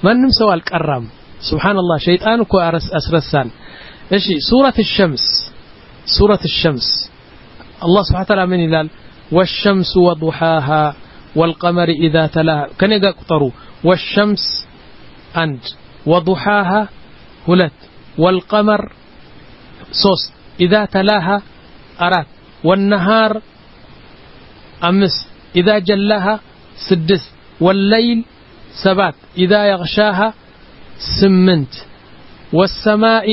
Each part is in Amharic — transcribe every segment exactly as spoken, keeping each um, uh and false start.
ማንም ሰው አልቀራም ሱብሃንአላህ ሸይጣን እኮ አስረሳን እሺ ሱረቱ الشمس ሱረቱ الشمس الله سبحانه وتعالى من ይላል والشمس وضحاها والقمر إذا تلاها كان يقطروا والشمس عند وضحاها هلت والقمر صوص إذا تلاها أرات والنهار أمس إذا جلاها سدس والليل سبات إذا يغشاها سمنت والسماء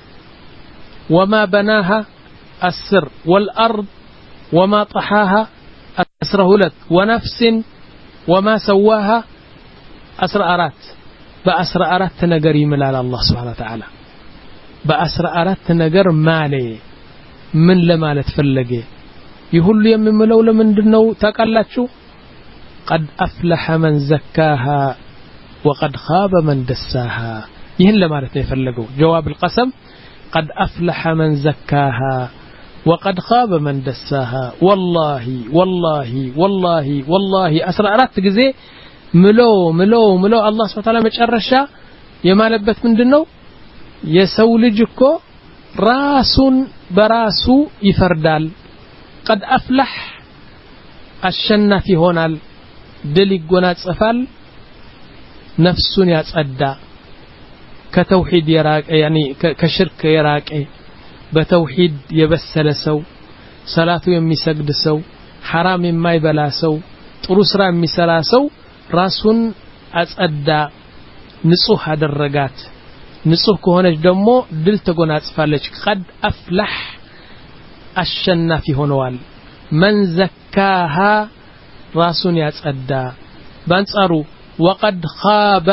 وما بناها السر والأرض وما طحاها أسره لك ونفس وما سواها أسر أرات بأسر أرات تنقري ملال الله سبحانه وتعالى بأسر أرات تنقر مالي من لما لتفلقي يقول لي من ملولة من دنو تقلت شو قد أفلح من زكاها وقد خاب من دساها يهن لما لتفلقوا جواب القسم قد أفلح من زكاها وقد خاب من دساها والله والله والله والله أسرع أرات جزء ملو ملو ملو الله سبحانه وتعالى متشرشا يمالبت من دنو يسولجكو راس براسو يفردال قد أفلح الشنة في هونال دلق ونات صفال نفس يتصدى كتوحيد يراك يعني كشرك يراك بتوحيد يبسل سو صلاة يمسجد سو حرام ما يبلا سو طرسرا يمسلا سو راسون أتصدى نصوح هذا الرجات نصوح كهونج دمو دل تجونات فالج قد أفلح الشنة في هونوال من زكاها راسون يتصدى بانصارو وقد خاب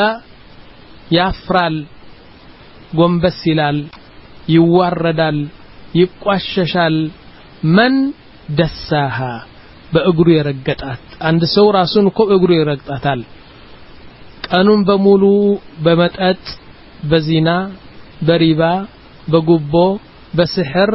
يفرال قنبس يلال يواردال يقوششال من دساها بأقرو يرقطات عند سو راسون كو أقرو يرقطاتال قانون بمولو بمتأت بزنا بريبا بقبو بسحر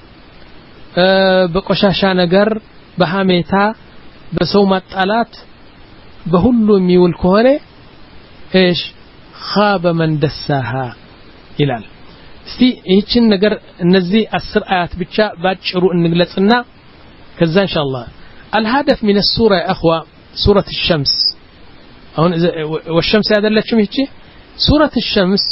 أه بقشاشا نجر بحاميتا بسو مطالات بهلو ميول كهونه ايش خاب من دساها ይላል እስቲ ይህችን ነገር እነዚህ አስር አያት ብቻ ባጭሩ እንግለጽና ከዛ ኢንሻአላህ الهدف من السوره يا اخوه سوره الشمس አሁን والشمس ያደለችም ይቺ سوره الشمس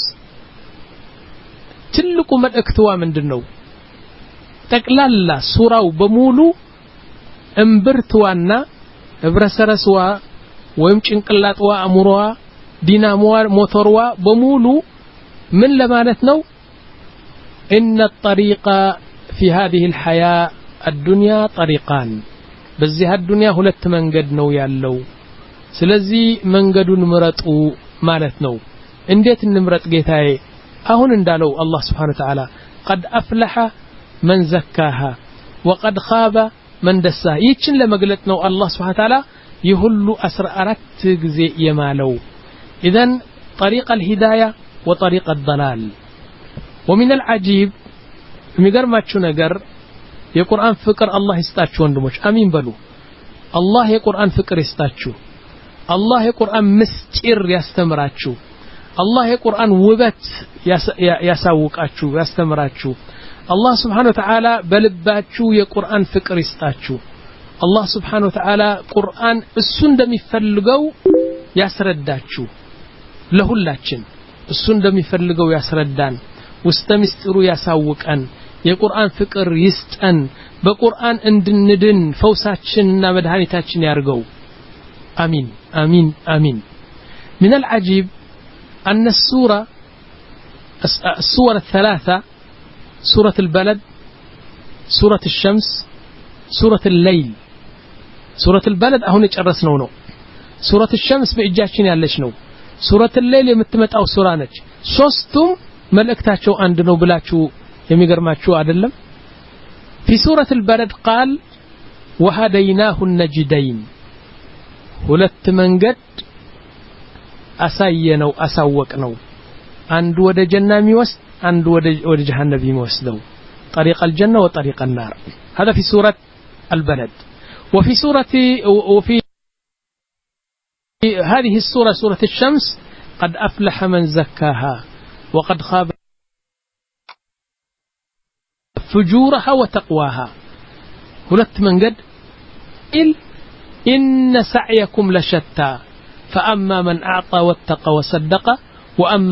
ትልቁ መልእክቷ ምንድነው ጠቅላላ ሱራው በሙሉ እምብርትዋና ህብረሰረስዋ ወይም ጭንቅላጥዋ አሙሮዋ ዲናሞዋ ሞተርዋ በሙሉ من لمانتنا إن الطريق في هذه الحياة الدنيا طريقان بزيها الدنيا هلت منقد نو يالو سلزي منقد نمرتو مالتنو انديت النمرت قيتاي أهون اندالو الله سبحانه وتعالى قد أفلح من زكاها وقد خاب من دساها يتشن لما قلتنا الله سبحانه وتعالى يهلو أسر أرت زي يمالو إذن طريق الهداية وطريق الضلال ومن العجيب ميغر ماتشو نغر የቁርአን ፍቅር አላህ ይስጣችሁ ወንድሞች አሚን በሉ አላህ የቁርአን ፍቅር ይስጣችሁ አላህ የቁርአን ምስጢር ያስተምራችሁ አላህ የቁርአን ውበት ያሳውቃችሁ ያስተምራችሁ አላህ Subhanahu Wa Ta'ala በልባችሁ የቁርአን ፍቅር ይስጣችሁ አላህ Subhanahu Wa Ta'ala ቁርአን እሱ እንደሚፈልገው ያስረዳችሁ ለሁላችን እሱ እንደሚፈልገው ያስረዳን ውስጥ ምስጢሩ ያሳውቀን የቁርአን ፍቅር ይስጠን በቁርአን እንድንድን ፈውሳችንና መድኃኒታችን ያርገው አሚን አሚን አሚን من العجيب أن السورة السور الثلاثة سورة البلد سورة الشمس سورة الليل سورة البلد أهون يترسنو نو سورة الشمس بإجاشين يالشنو سورة الليل يمتمت أو سورانج ሶስቱም መልእክታቸው አንድ ነው ብላችሁ የሚገርማችሁ አይደለም في سورة البلد قال وهديناه النجدين ሁለት መንገድ አሳየነው አሳወቅነው አንዱ ወደ ጀና የሚወስድ አንዱ ወደ ወደ ጀሃነም የሚወስደው طريق الجنة وطريق النار هذا في سورة البلد وفي سورة وفي هذه السورة سورة الشمس قد أفلح من زكاها وقد خاب فجورها وتقواها ሁለት መንገድ إل إن سعيكم لشتى فأما من أعطى واتقى وصدق وأما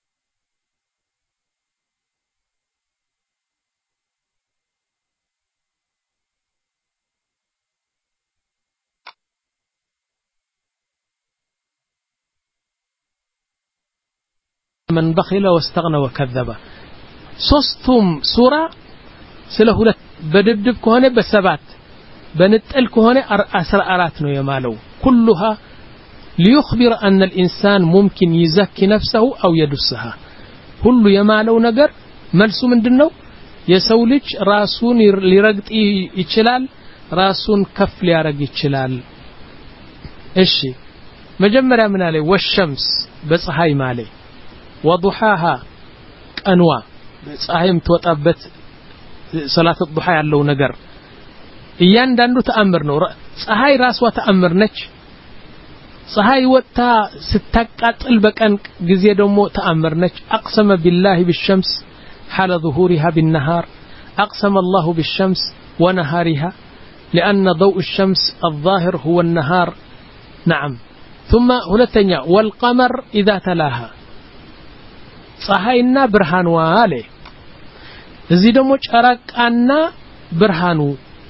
من بخل واستغنى وكذب ሶስቱም ሱራ ስለ ሁለት በድብድብ ከሆነ በሰባት በንጥል ከሆነ አስራ አራት ነው የማለው كلها ليخبر أن الإنسان ممكن يزكي نفسه أو يدسها ሁሉ የማለው ነገር መልሱ ምንድነው የሰው ልጅ ራሱን ሊረግጥ ይችላል ራሱን ከፍ ሊያረግ ይችላል እሺ መጀመሪያ ምን አለ ወሸምስ በፀሐይ ማለ وضحاها ቀንዋ ፀሐይም ተወጣበት ሰላት الضحى ያለው ነገር እያንዳንዱ ተአምር ነው ፀሐይ ራስዋ ተአምር ነች ፀሐይ ወጣ ስተቃጥል በቀን ጊዜ ደግሞ ተአምር ነች اقسم بالله بالشمس حال ظهورها بالنهار اقسم الله بالشمس ونهارها لان ضوء الشمس الظاهر هو النهار نعم ثم ሁለተኛ والقمر اذا تلاها ፀሐይና ብርሃንዋ አለ እዚህ ደግሞ ጨረቃና ብርሃኑ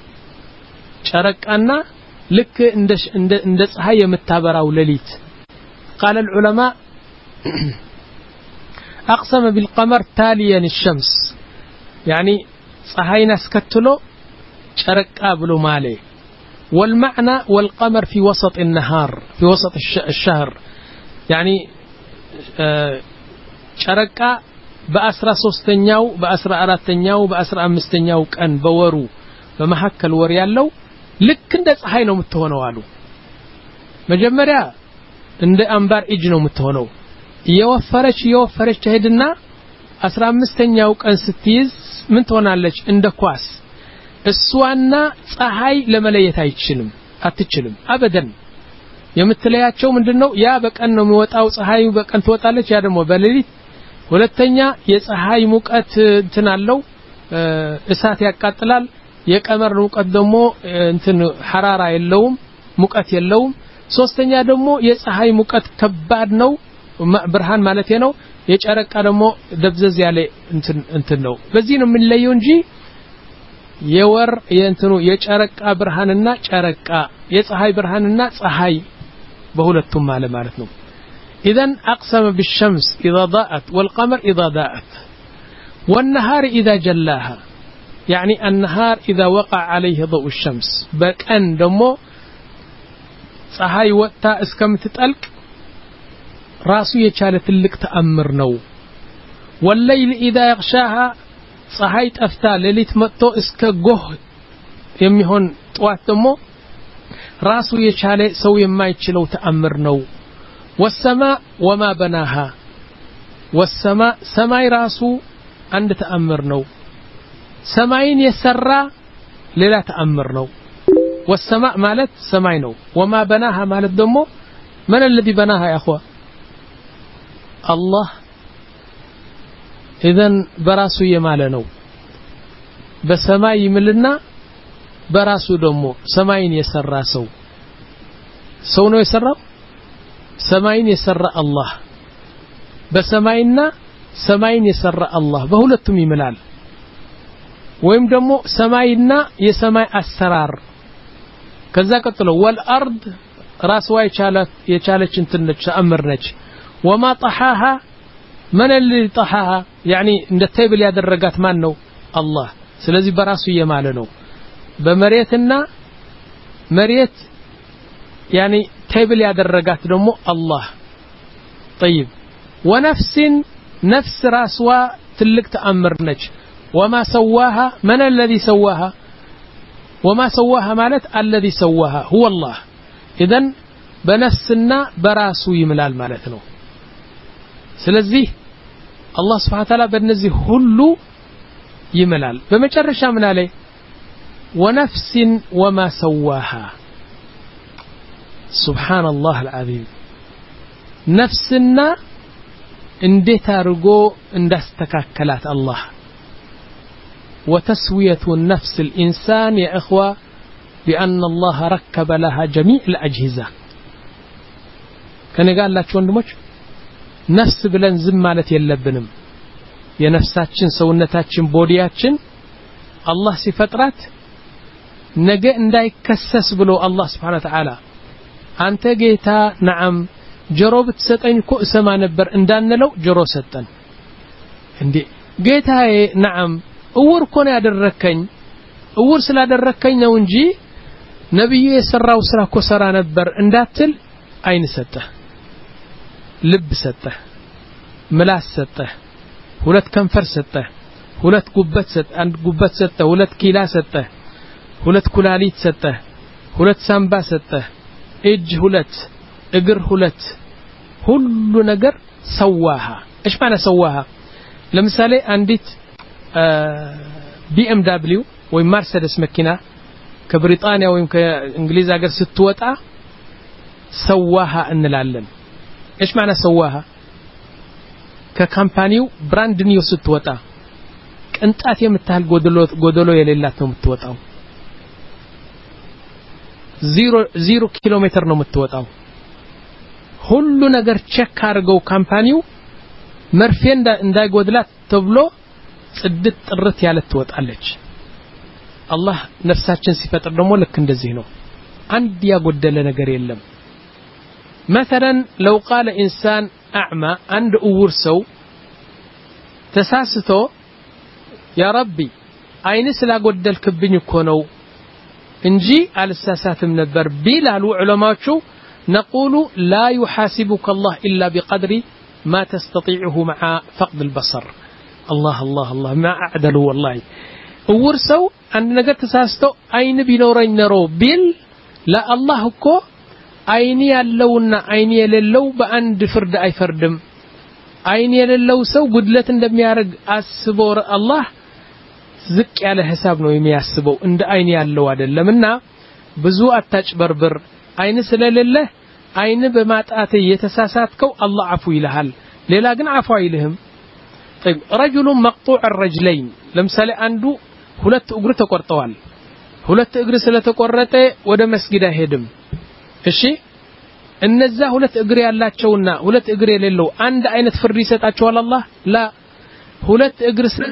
ጨረቃና ልክ እንደ እንደ ፀሐይ የምታበራው ሌሊት قال العلماء اقسم بالقمر تاليا الشمس يعني ፀሐይን አስከትሎ ጨረቃ ብሎ ማለ والمعنى والقمر في وسط النهار في وسط الشهر يعني ጨረቃ በአስራ ሶስተኛው በአስራ አራተኛው በአስራ አምስተኛው ቀን በወሩ በመሐከል ወር ያለው ልክ እንደ ፀሐይ ነው የምትሆነው አሉ መጀመሪያ እንደ አንባር እጅ ነው የምትሆነው እየወፈረች እየወፈረች ሄድና አስራ አምስተኛው ቀን ስትይዝ ምን ትሆናለች እንደ ኳስ እሷና ፀሐይ ለመለየት አይችልም አትችልም አበደን የምትለያቸው ምንድነው ያ በቀን ነው የሚወጣው ፀሐዩ በቀን ትወጣለች ያ ደግሞ በሌሊት ሁለተኛ የፀሐይ ሙቀት እንትን አለው እሳት ያቃጥላል የቀመር ሙቀት ደግሞ እንትን ሐራራ የለውም ሙቀት የለውም ሶስተኛ ደግሞ የፀሐይ ሙቀት ከባድ ነው ብርሃን ማለት ነው የጨረቃ ደግሞ ደብዘዝ ያለ እንትን እንትን ነው በዚህ ነው የሚለየው እንጂ የወር የእንትኑ የጨረቃ ብርሃንና ጨረቃ የፀሐይ ብርሃንና ፀሐይ በሁለቱም ማለት ማለት ነው اذا اقسم بالشمس اذا ضاءت والقمر اذا ضاءت والنهار اذا جلاها يعني النهار اذا وقع عليه ضوء الشمس بكن دمو ፀሐይ ወጣ እስከምትጠልቅ ራሱ የቻለ ትልቅ ተአምር ነው والليل اذا يغشاها ፀሐይ ጠፍታ ሌሊት መጥቶ እስከ ጎህ የሚሆን ጧት ደግሞ ራሱ የቻለ ሰው የማይችለው ተአምር ነው والسماء وما بناها والسماء سماي راسو عند تأمر نو سماين يسرى للا تأمر نو والسماء مالت سماي نو وما بناها مالت دمو من الذي بناها يا أخوة الله إذن براسو يمال نو بسماي يملنا براسو دمو سماين يسرى سو سو نو يسرى سماين يسرى الله بسماينا سماين يسرى الله بهولتم يملال ويم دمو سماينا يسماي السرار كذا قتلوا والأرض راسوا يشالت يشالت انتنج تأمرنج وما طحاها من اللي طحاها يعني عند التيبل يا درجات مانو الله سلازي براسو يمالنو بمريتنا مريت يعني تيبل يا درجات دمو الله طيب ونفس نفس راسوا تلك تأمرنج وما سواها من الذي سواها وما سواها مالت الذي سواها هو الله إذن بنفسنا براسو يملال مالتنا سلزي الله سبحانه وتعالى بنزي هلو يملال بمجرشا من عليه ونفس وما سواها سبحان الله العظيم ነፍስና እንዴት አርጎ እንዳስተካከላት አላህ وتسوية النفس الإنسان يا إخوة بأن الله ركب لها جميع الأجهزة كان قال لك وندمج نفس بلن زم مالت يلبنم يا نفساتشن سونتاتشن بودياتشن الله سفترات نجا እንዳይ ከሰስ ብሎ الله سبحانه وتعالى አንተ ጌታ نعم ጆሮ ብትሰጠኝ እኮ እሰማ ነበር እንዳንለው ጆሮ ሰጠን እንዴ ጌታዬ نعم እውር እኮ ነው ያደረከኝ እውር ስላደረከኝ ነው እንጂ ነብዩ የሰራው ስራ እኮ ሰራ ነበር እንዳትል አይን ሰጠ ልብ ሰጠ ምላስ ሰጠ ሁለት ከንፈር ሰጠ ሁለት ጉበት ሰጠ አንድ ጉበት ሰጠ ሁለት ኪላ ሰጠ ሁለት ኩላሊት ሰጠ ሁለት ሳምባ ሰጠ እጅ ሁለት እግር ሁለት ሁሉ ነገር ሰዋሃ ايش معنى سواها ለምሳሌ አንዲት بي ام دبليو ወይ መርሰዲስ መኪና ከብሪጣንያ ወይ ከእንግሊዝ ሀገር ስትወጣ ሰዋሃ እንላለን ايش معنى سواها ከካምፓኒው ብራንድ ኒው ስትወጣ ቅንጣት የምታህል ጎደሎ ጎደሎ የሌላት ነው የምትወጣው ዜሮ ዜሮ ኪሎ ሜትር ነው የምትወጣው ሁሉ ነገር ቼክ አድርገው ካምፓኒው መርፌ እንዳይጎድላት ተብሎ ጽድት ጥርት ያለ ትወጣለች አላህ ነፍሳችን ሲፈጥር ደግሞ ልክ እንደዚህ ነው አንድ ያጎደለ ነገር የለም مثلا لو قال انسان اعمى عند اور سو تساسته يا ربي አይን ስላጎደልክብኝ እኮ ነው እንጂ አልሳሳትም ነበር ቢላሉ ዑለማዎቹ نقول لا يحاسبك الله الا بقدر ما تستطيعه مع فقد البصر الله الله الله ما اعدله والله እውር ሰው አንድ ነገር ተሳስቶ አይን ቢኖረኝ ነሮ ቢል لا الله እኮ አይን ያለውና አይን የሌለው በአንድ ፍርድ አይፈርድም አይን የሌለው ሰው ጉድለት እንደሚያርግ አስቦ አላህ ዝቅ ያለ ሂሳብ ነው የሚያስበው እንደ አይን ያለው አይደለምና ብዙ አታጭበርብር አይን ስለሌለ አይን በማጣት የተሳሳትከው አላህ አፉ ይልሃል ሌላ ግን አፉ አይልህም طيب رجل مقطوع الرجلين ለምሳሌ አንዱ ሁለት እግሩ ተቆርጠዋል ሁለት እግር ስለተቆረጠ ወደ መስጊድ አይሄድም እሺ እነዛ ሁለት እግር ያላቸውና ሁለት እግር የሌለው አንድ አይነት ፍርድ ይሰጣቸዋል አላህ ላ ሁለት እግር ስለ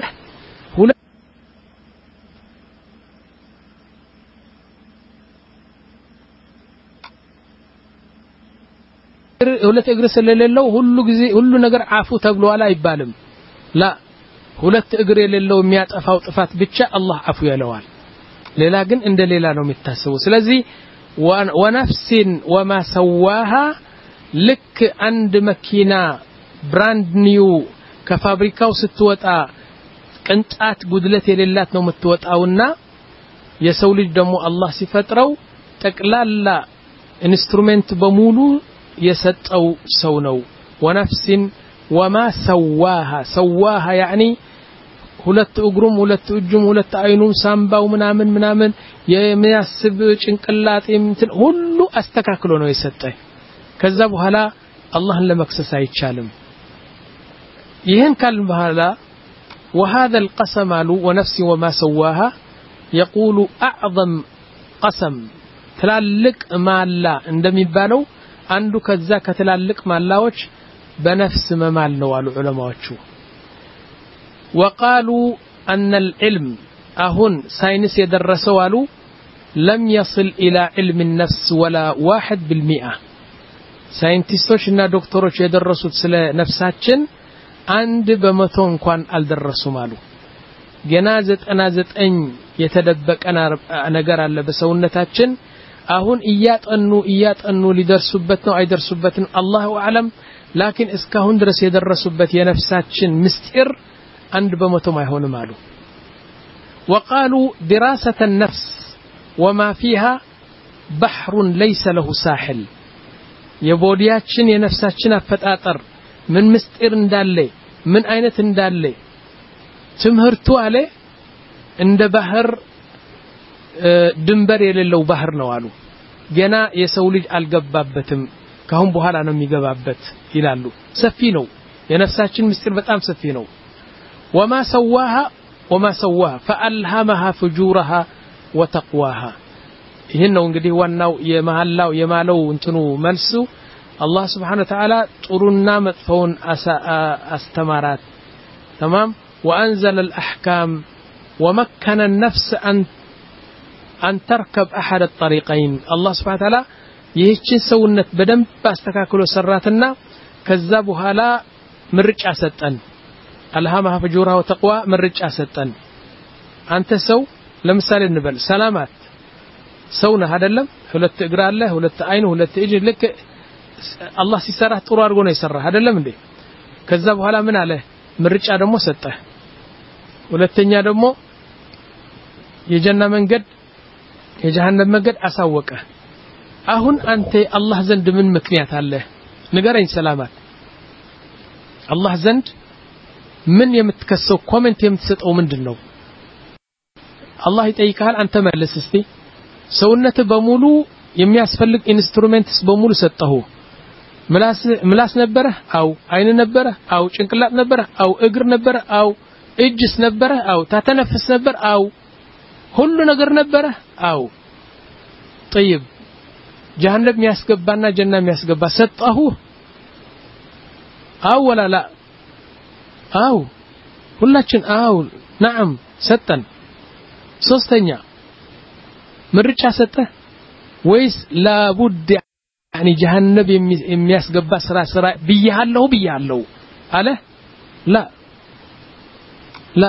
ሁለት እግር ስለሌለው ሁሉ ጊዜ ሁሉ ነገር አፉ ተብሏል አይባልም ላ ሁለት እግር የሌለው የሚያጠፋው ጥፋት ብቻ አላህ አፉ ያለዋል ሌላ ግን እንደ ሌላ ነው የሚታሰበው ስለዚህ ونفس وما سواها لك عند مكينة براند نيو كفابريكاو ستوطا قنطات ጉድለት የሌላት ነው የምትወጣውና የሰው ልጅ ደግሞ አላህ ሲፈጥረው ጠቅላላ ኢንስትሩመንት በሙሉ የሰጠው ሰው ነው ونفس وما سواها سواها يعني ሁለት እግሩም ሁለት እጁም ሁለት አይኑም ሳምባው ምናምን ምናምን የሚያስብ ጭንቅላት እንትን ሁሉ አስተካክሎ ነው የሰጠው ከዛ በኋላ አላህን ለመክሰስ አይቻልም ይሄን ካል በኋላ وهذا القسم ونفس وما سواها يقول اعظم قسم ትላልቅ ማላ እንደሚባለው አንዱ ከዛ ከትላልቅ ማላዎች በነፍስ መማል ነው አሉ ዑለማዎቹ وقالوا أن العلم أهون ساينس يدرسوا قالوا لم يصل إلى علم النفس ولا واحد بالمئة ساينتيستوشنا دكتوروش يدرسوا سلا نفساتشن عند بمتون كان الدرسوا مالو جنازة أنازة أن يتدبك أنا أنا جرى على بسونتاتشن أهون إيات أنو إيات أنو لدرسوا بتنا أي درسوا بتنا الله أعلم لكن إسكهون درس يدرسوا بت ينفساتشن مستئر عند بمتو ما يهون مالو وقالوا دراسة النفس وما فيها بحر ليس له ساحل يبودياتشن ينفساتشن فتاطر من مستئر እንዳለ من አይነት እንዳለ ትምህርቱ አለ እንደ ባህር ድንበር የሌለው ባህር ነው አሉ ገና የሰው ልጅ አልገባበትም ካሁን በኋላ ነው የሚገባበት ይላሉ ሰፊ ነው የነፍሳችን ምስጢር በጣም ሰፊ ነው وما سواها وما سواها فألهمها فجورها وتقواها ይሄን ነው እንግዲህ ዋናው የመሐላው የማለው እንትኑ መልሱ الله سبحانه وتعالى ጥሩና መጥፎውን አስተማራት تمام وأنزل الأحكام ومكن النفس أن أن تركب أحد الطريقين الله سبحانه وتعالى ይህችን ሰውነት በደንብ አስተካክሎ ሰራትና ከዛ በኋላ ምርጫ ሰጠን ألهمها فجورها وتقوى ምርጫ ሰጠን አንተ ሰው ለምሳሌ እንበል ሰላማት ሰው ነህ አይደለም ሁለት እግር አለ ሁለት አይን ሁለት እጅ ልክ አላህ ሲሰራህ ጥሩ አድርጎ ነው የሰራህ አይደለም እንዴ ከዛ በኋላ ምን አለ ምርጫ ደግሞ ሰጠህ ሁለተኛ ደግሞ የጀና መንገድ የጀሃነም መንገድ አሳወቀ አሁን አንተ አላህ ዘንድ ምን ምክንያት አለ ንገረኝ ሰላማት አላህ ዘንድ ምን የምትከሰው ኮሜንት የምትሰጠው ምንድነው አላህ ይጠይቃል አንተ መልስ እስቲ ሰውነት በሙሉ የሚያስፈልግ ኢንስትሩሜንትስ በሙሉ ሰጠሁ ምላስ ምላስ ነበረ አው አይን ነበረ አው ጭንቅላት ነበረ አው እግር ነበረ አው እጅስ ነበረ አው ታተነፍስ ነበር አው ሁሉ ነገር ነበረ አው طيب جهنم የሚያስገባና ጀና የሚያስገባ ሰጠሁ አው ወላ ላ አው ሁላችን አው نعم ሰጠን ሶስተኛ ምርጫ ሰጠ ወይስ ላቡድ يعني جهنم የሚያስገባ ስራ ስራ ብያለሁ ብያለሁ አለ لا لا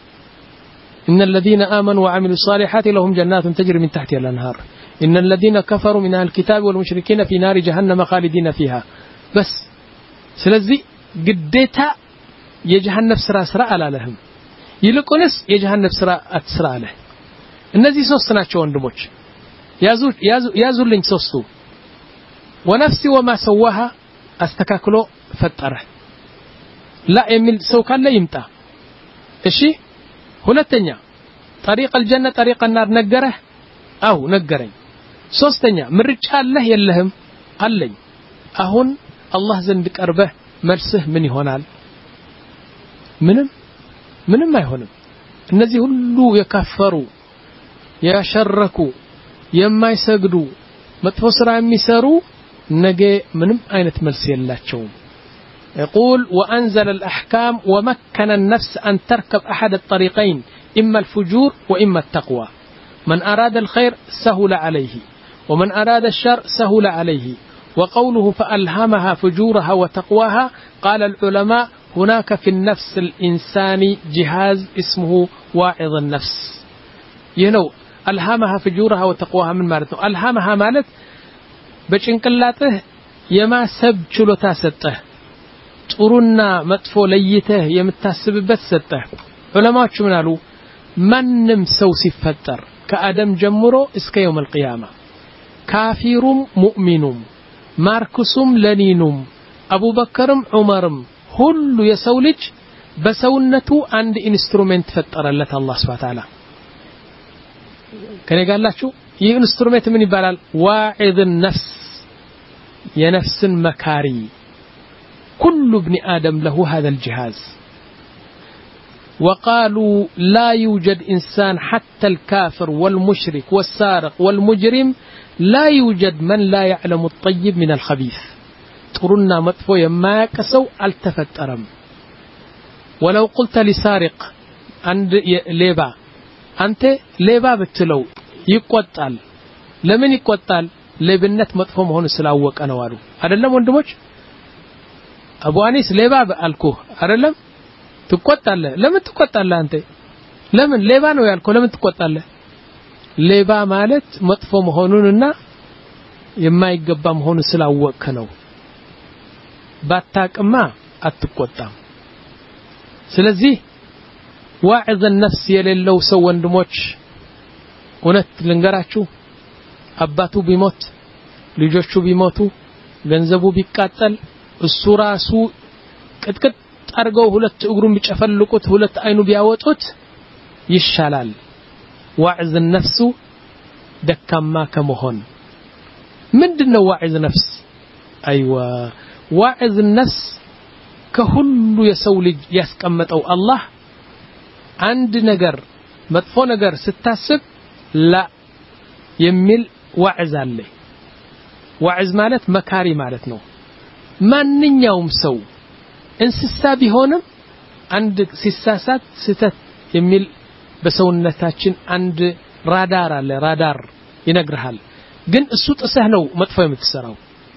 إن الذين آمنوا وعملوا الصالحات لهم جنات تجري من تحتها الأنهار إن الذين كفروا من أهل الكتاب والمشركين في نار جهنم خالدين فيها بس سلزي قديتا يجهنم سرا سرا على لهم يلقونس يجهنم سرا أتسرا له النزي سوستنا شو عندموش يازو يازو يازو لين سوستو ونفسي وما سواها استكاكلو فتره لا يمل سو كان لا يمتى እሺ ሁለተኛ طريق الجنة طريق النار ነገረህ አው ነገረኝ ሶስተኛ ምርጫ አለህ የለህም አለኝ አሁን አላህ ዘንድ ቀርበህ መልስህ ምን ይሆናል ምንም ምንም አይሆንም እነዚህ ሁሉ የከፈሩ ያሸረኩ የማይሰግዱ መጥፎ ስራ የሚሰሩ ነገ ምንም አይነት መልስ የላቸውም يقول وأنزل الأحكام ومكن النفس أن تركب أحد الطريقين إما الفجور وإما التقوى من أراد الخير سهل عليه ومن أراد الشر سهل عليه وقوله فألهمها فجورها وتقواها قال العلماء هناك في النفس الإنساني جهاز اسمه واعظ النفس ينو ألهمها فجورها وتقواها من مالته ألهمها مالت بچنقلاته يما سب چلوتا سته ጥሩና መጥፎ ለይተህ የምታስብበት ሰጠህ ዑለማዎቹ ምን አሉ ማንም ሰው ሲፈጠር ከአደም ጀምሮ እስከ يوم القيامه ካፊሩም ሙእሚኑም ማርኩሱም ለኒኑም አቡበከርም ዑመርም ሁሉ የሰው ልጅ በሰውነቱ አንድ ኢንስትሩሜንት ፈጠረለት አላህ Subhanahu Wa Ta'ala ከነጋላችሁ ይህ ኢንስትሩሜንት ምን ይባላል ዋዒዝ النفس የነፍስን መካሪ كل ابن آدم له هذا الجهاز وقالوا لا يوجد إنسان حتى الكافر والمشرك والسارق والمجرم لا يوجد من لا يعلم الطيب من الخبيث ترنا مطفو يما كسو التفت أرم ولو قلت لسارق عند ليبا أنت ليبا بتلو يقوتال لمن يقوتال لبنت مطفو مهون سلاوك أنا وارو هذا اللي مندمج أبو أنيس ليبا بالكو أرلم تقطع لمن تقطع أنت لمن ليبا نو يالكو لمن تقطع ليبا مالت مطفو مهوننا يما يقبا مهون سلاوك كنو باتاك ما أتقطع سلزي واعظ النفس يللو سوى اندموش ونت لنقراتشو أباتو بيموت لجوشو بيموتو ገንዘቡ ቢቃጠል እሱ ራሱ ቅጥቅጥ አርገው ሁለት እግሩን ቢጨፈልቁት ሁለት አይኑ ቢያወጡት ይሻላል ዋዕዝ النفس ደካማ ከመሆን ምንድነው ዋዕዝ ነፍስ ايوه واعظ النفس كሁሉ የሰው ልጅ ያስቀመጠው አላህ አንድ ነገር መጥፎ ነገር ስታስብ ላ የሚል ዋዕዝ አለ ዋዕዝ ማለት መካሪ ማለት ነው ማንኛውም ሰው እንስሳ ቢሆንም አንድ ሲሳሳት ስተት የሚል በሰውነታችን አንድ ራዳር አለ ራዳር ይነግርሃል ግን እሱ ጥሰህ ነው መጥፎ የምትሰራው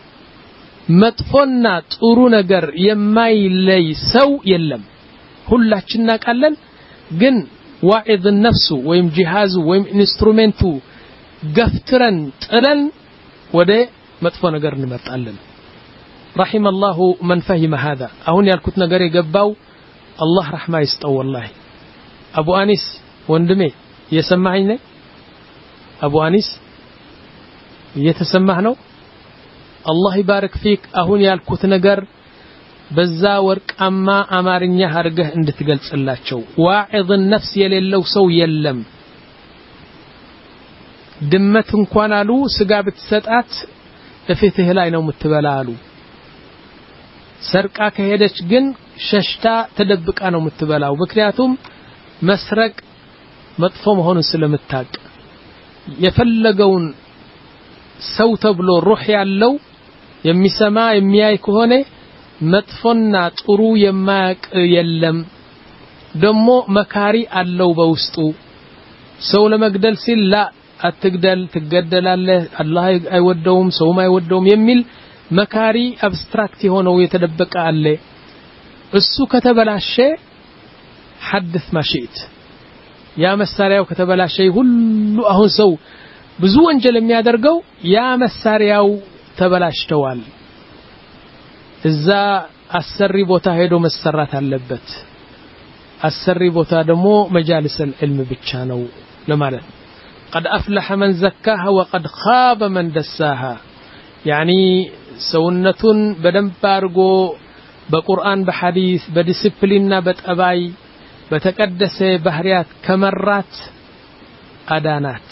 መጥፎና ጥሩ ነገር የማይለይ ሰው የለም ሁላችንና ቃለን ግን ዋዕዝ النفس ወይም ጂሃዙ ወይም ኢንስትሩሜንቱ ገፍትረን ጥለን ወደ መጥፎ ነገር እንመጣለን رحم الله من فهم هذا አሁን ያልኩት ነገር የገባው አላህ رحمه ይስጠው والله አቡ አኒስ ወንድሜ የሰማኸኝ ነህ አቡ አኒስ እየተሰማህ ነው አላህ ይባርክ ፊክ አሁን ያልኩት ነገር በዛ ወርቃማ አማርኛ አርገህ እንድትገልጽላቸው ዋዕዝ النفس የሌለው ሰው የለም ድመት እንኳን አሉ ስጋ ብትሰጣት ለፍትህ ላይ ነው የምትበላ አሉ ሰርቃ ከሄደች ግን ሸሽታ ተደብቃ ነው የምትበላው ምክንያቱም መስረቅ መጥፎ መሆኑን ስለምታቅ የፈለገውን ሰው ተብሎ ሩህ ያለው የሚሰማ የሚያይ ከሆነ መጥፎና ጥሩ የማያቅ የለም ደሞ መካሪ አለው በውስጡ ሰው ለመግደል ሲል ላ አትግደል ትገደላለህ አላህ አይወደውም ሰውም አይወደውም የሚል መካሪ አብስትራክት የሆነው የተደበቀ አለ እሱ ከተበላሸ حدث ما شئت ያ መሳሪያው ከተበላሸ ሁሉ አሁን ሰው ብዙ ወንጀል የሚያደርገው ያ መሳሪያው ተበላሽተዋል እዛ አሰሪ ቦታ ሄዶ መሰራት አለበት አሰሪ ቦታ ደግሞ መጃልስ العلم ብቻ ነው ለማለት قد افلح من زكاها وقد خاب من دساها يعني ሰውነቱን በደንብ አርጎ በቁርአን በሐዲስ በዲሲፕሊንና በጠባይ በተቀደሰ ባህሪያት ከመራት አዳናት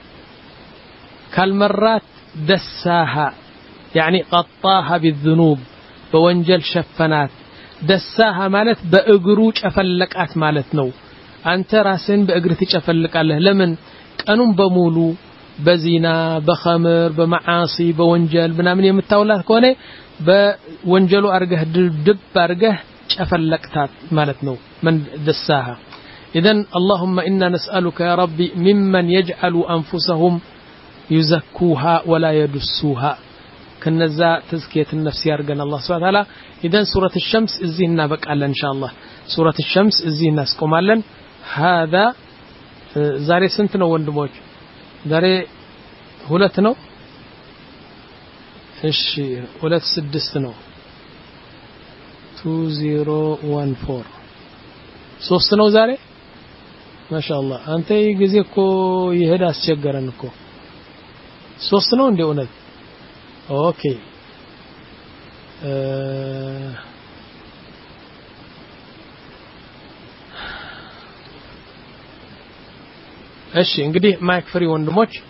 ካልመራት دساها يعني قطاها بالذنوب በወንጀል ሸፈናት دساها ማለት በእግሩ ጨፈለቃት ማለት ነው አንተ ራስን በእግር ትጨፈልቃለህ ለምን ቀኑን በሙሉ በዚና በኸምር በመዓሲ በወንጀል ምናምን የምታውላት ከሆነ በወንጀሉ አርገህ ድብ አርገህ ጨፈለቅታት ማለት ነው من دساها اذا اللهم انا نسالك يا ربي ممن يجعل انفسهم يزكوها ولا يدسوها كنزا تزكيه النفس يرجن الله سبحانه وتعالى اذا سوره الشمس ازينا بقال ان شاء الله سوره الشمس ازينا اسقمالن هذا ዛሬ ስንት ነው ወንድሞች ዛሬ ሁለት ነው እሺ ሁለት ስድስት ነው two thousand fourteen ሶስት ነው ዛሬ ማሻአላህ አንተ ይግዜ እኮ ይሄድ አስቸገረን እኮ ሶስት ነው እንደ እውነት ኦኬ እሺ እንግዲህ ማይክ ፍሪ ወንድሞች